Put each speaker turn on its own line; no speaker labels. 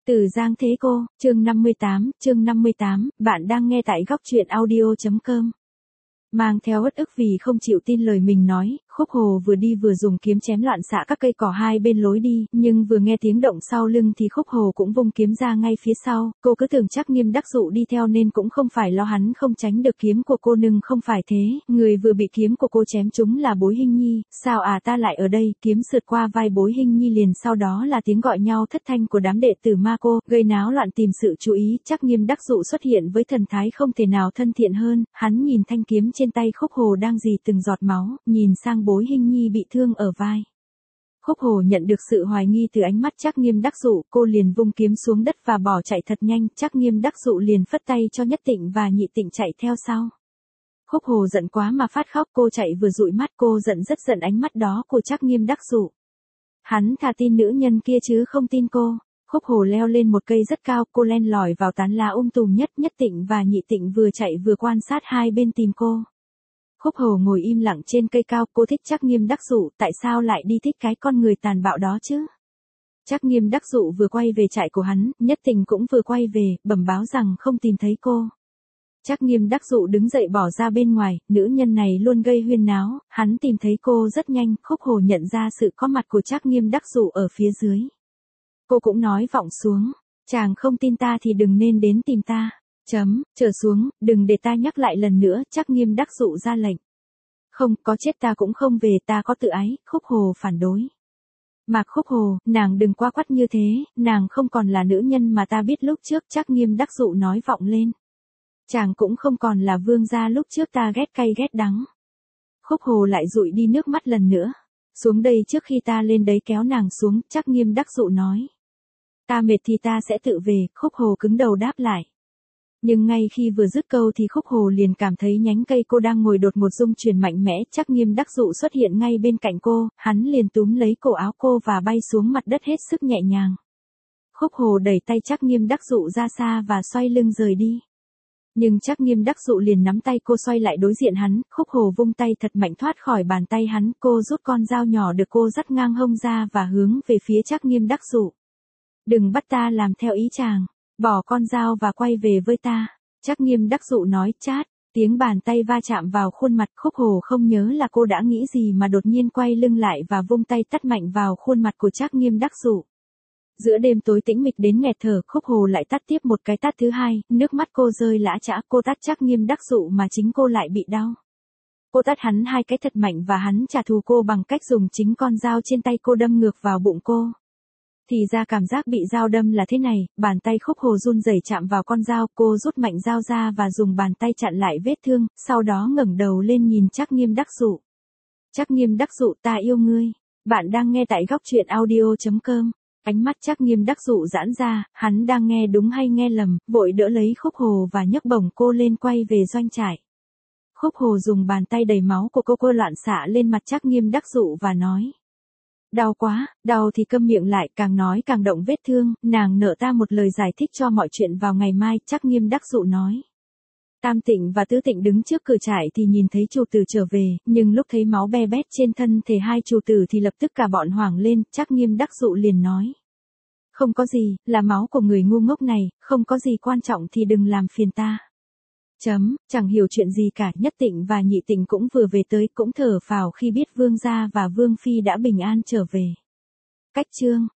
Từ Giang Thế Cô, chương 58, bạn đang nghe tại góc truyện audio.com. Mang theo uất ức vì không chịu tin lời mình nói, Khúc Hồ vừa đi vừa dùng kiếm chém loạn xạ các cây cỏ hai bên lối đi, nhưng vừa nghe tiếng động sau lưng thì Khúc Hồ cũng vung kiếm ra ngay phía sau, cô cứ tưởng chắc Nghiêm Đắc Dụ đi theo nên cũng không phải lo hắn không tránh được kiếm của cô, nhưng không phải thế, người vừa bị kiếm của cô chém trúng là Bối Hinh Nhi. Sao à, ta lại ở đây? Kiếm sượt qua vai Bối Hinh Nhi, liền sau đó là tiếng gọi nhau thất thanh của đám đệ tử ma cô, gây náo loạn tìm sự chú ý. Chắc Nghiêm Đắc Dụ xuất hiện với thần thái không thể nào thân thiện hơn, hắn nhìn thanh kiếm trên tay Khúc Hồ đang rỉ từng giọt máu, nhìn sang Bối Hinh Nhi bị thương ở vai. Khúc Hồ nhận được sự hoài nghi từ ánh mắt Trác Nghiêm Đắc Dụ, cô liền vung kiếm xuống đất và bỏ chạy thật nhanh. Trác Nghiêm Đắc Dụ liền phất tay cho Nhất Tịnh và Nhị Tịnh chạy theo sau. Khúc Hồ giận quá mà phát khóc, cô chạy vừa dụi mắt, cô giận rất giận ánh mắt đó của Trác Nghiêm Đắc Dụ. Hắn thà tin nữ nhân kia chứ không tin cô. Khúc Hồ leo lên một cây rất cao, cô len lỏi vào tán lá tùm nhất. Nhất Tịnh và Nhị Tịnh vừa chạy vừa quan sát hai bên tìm cô. Khúc Hồ ngồi im lặng trên cây cao, cô thích Trác Nghiêm Đắc Dụ, tại sao lại đi thích cái con người tàn bạo đó chứ? Trác Nghiêm Đắc Dụ vừa quay về trại của hắn, Nhất Tịnh cũng vừa quay về, bẩm báo rằng không tìm thấy cô. Trác Nghiêm Đắc Dụ đứng dậy bỏ ra bên ngoài, nữ nhân này luôn gây huyên náo, hắn tìm thấy cô rất nhanh. Khúc Hồ nhận ra sự có mặt của Trác Nghiêm Đắc Dụ ở phía dưới. Cô cũng nói vọng xuống, chàng không tin ta thì đừng nên đến tìm ta. Trở xuống, đừng để ta nhắc lại lần nữa. Trác Nghiêm Đắc Dụ ra lệnh. Không, có chết ta cũng không về, ta có tự ái. Khúc Hồ phản đối. Mạc Khúc Hồ, nàng đừng quá quắt như thế, nàng không còn là nữ nhân mà ta biết lúc trước. Trác Nghiêm Đắc Dụ nói vọng lên. Chàng cũng không còn là vương gia lúc trước ta ghét cay ghét đắng. Khúc Hồ lại dụi đi nước mắt lần nữa. Xuống đây trước khi ta lên đấy kéo nàng xuống. Trác Nghiêm Đắc Dụ nói. Ta mệt thì ta sẽ tự về. Khúc Hồ cứng đầu đáp lại. Nhưng ngay khi vừa dứt câu thì Khúc Hồ liền cảm thấy nhánh cây cô đang ngồi đột ngột rung chuyển mạnh mẽ. Trác Nghiêm Đắc Dụ xuất hiện ngay bên cạnh cô, hắn liền túm lấy cổ áo cô và bay xuống mặt đất hết sức nhẹ nhàng. Khúc Hồ đẩy tay Trác Nghiêm Đắc Dụ ra xa và xoay lưng rời đi. Nhưng Trác Nghiêm Đắc Dụ liền nắm tay cô xoay lại đối diện hắn. Khúc Hồ vung tay thật mạnh thoát khỏi bàn tay hắn, cô rút con dao nhỏ được cô dắt ngang hông ra và hướng về phía Trác Nghiêm Đắc Dụ. Đừng bắt ta làm theo ý chàng. Bỏ con dao và quay về với ta. Trác Nghiêm Đắc Dụ nói. Chát, tiếng bàn tay va chạm vào khuôn mặt. Khúc Hồ không nhớ là cô đã nghĩ gì mà đột nhiên quay lưng lại và vung tay tát mạnh vào khuôn mặt của Trác Nghiêm Đắc Dụ. Giữa đêm tối tĩnh mịch đến nghẹt thở, Khúc Hồ lại tát tiếp một cái tát thứ hai, nước mắt cô rơi lã chã. Cô tát Trác Nghiêm Đắc Dụ mà chính cô lại bị đau. Cô tát hắn hai cái thật mạnh và hắn trả thù cô bằng cách dùng chính con dao trên tay cô đâm ngược vào bụng cô. Thì ra cảm giác bị dao đâm là thế này, bàn tay Khúc Hồ run rẩy chạm vào con dao, cô rút mạnh dao ra và dùng bàn tay chặn lại vết thương, sau đó ngẩng đầu lên nhìn Trác Nghiêm Đắc Dụ. Trác Nghiêm Đắc Dụ, ta yêu ngươi. Bạn đang nghe tại góc truyện audio.com. Ánh mắt Trác Nghiêm Đắc Dụ giãn ra, hắn đang nghe đúng hay nghe lầm, vội đỡ lấy Khúc Hồ và nhấc bổng cô lên quay về doanh trại. Khúc Hồ dùng bàn tay đầy máu của cô loạn xạ lên mặt Trác Nghiêm Đắc Dụ và nói. Đau quá, đau thì câm miệng lại, càng nói càng động vết thương, nàng nợ ta một lời giải thích cho mọi chuyện vào ngày mai. Trác Nghiêm Đắc Dụ nói. Tam Tịnh và Tứ Tịnh đứng trước cửa trại thì nhìn thấy chủ tử trở về, nhưng lúc thấy máu be bét trên thân thể hai chủ tử thì lập tức cả bọn hoảng lên. Trác Nghiêm Đắc Dụ liền nói. Không có gì, là máu của người ngu ngốc này, không có gì quan trọng thì đừng làm phiền ta. Chẳng hiểu chuyện gì cả. Nhất Tịnh và Nhị Tịnh cũng vừa về tới, cũng thở phào khi biết vương gia và vương phi đã bình an trở về. Cách chương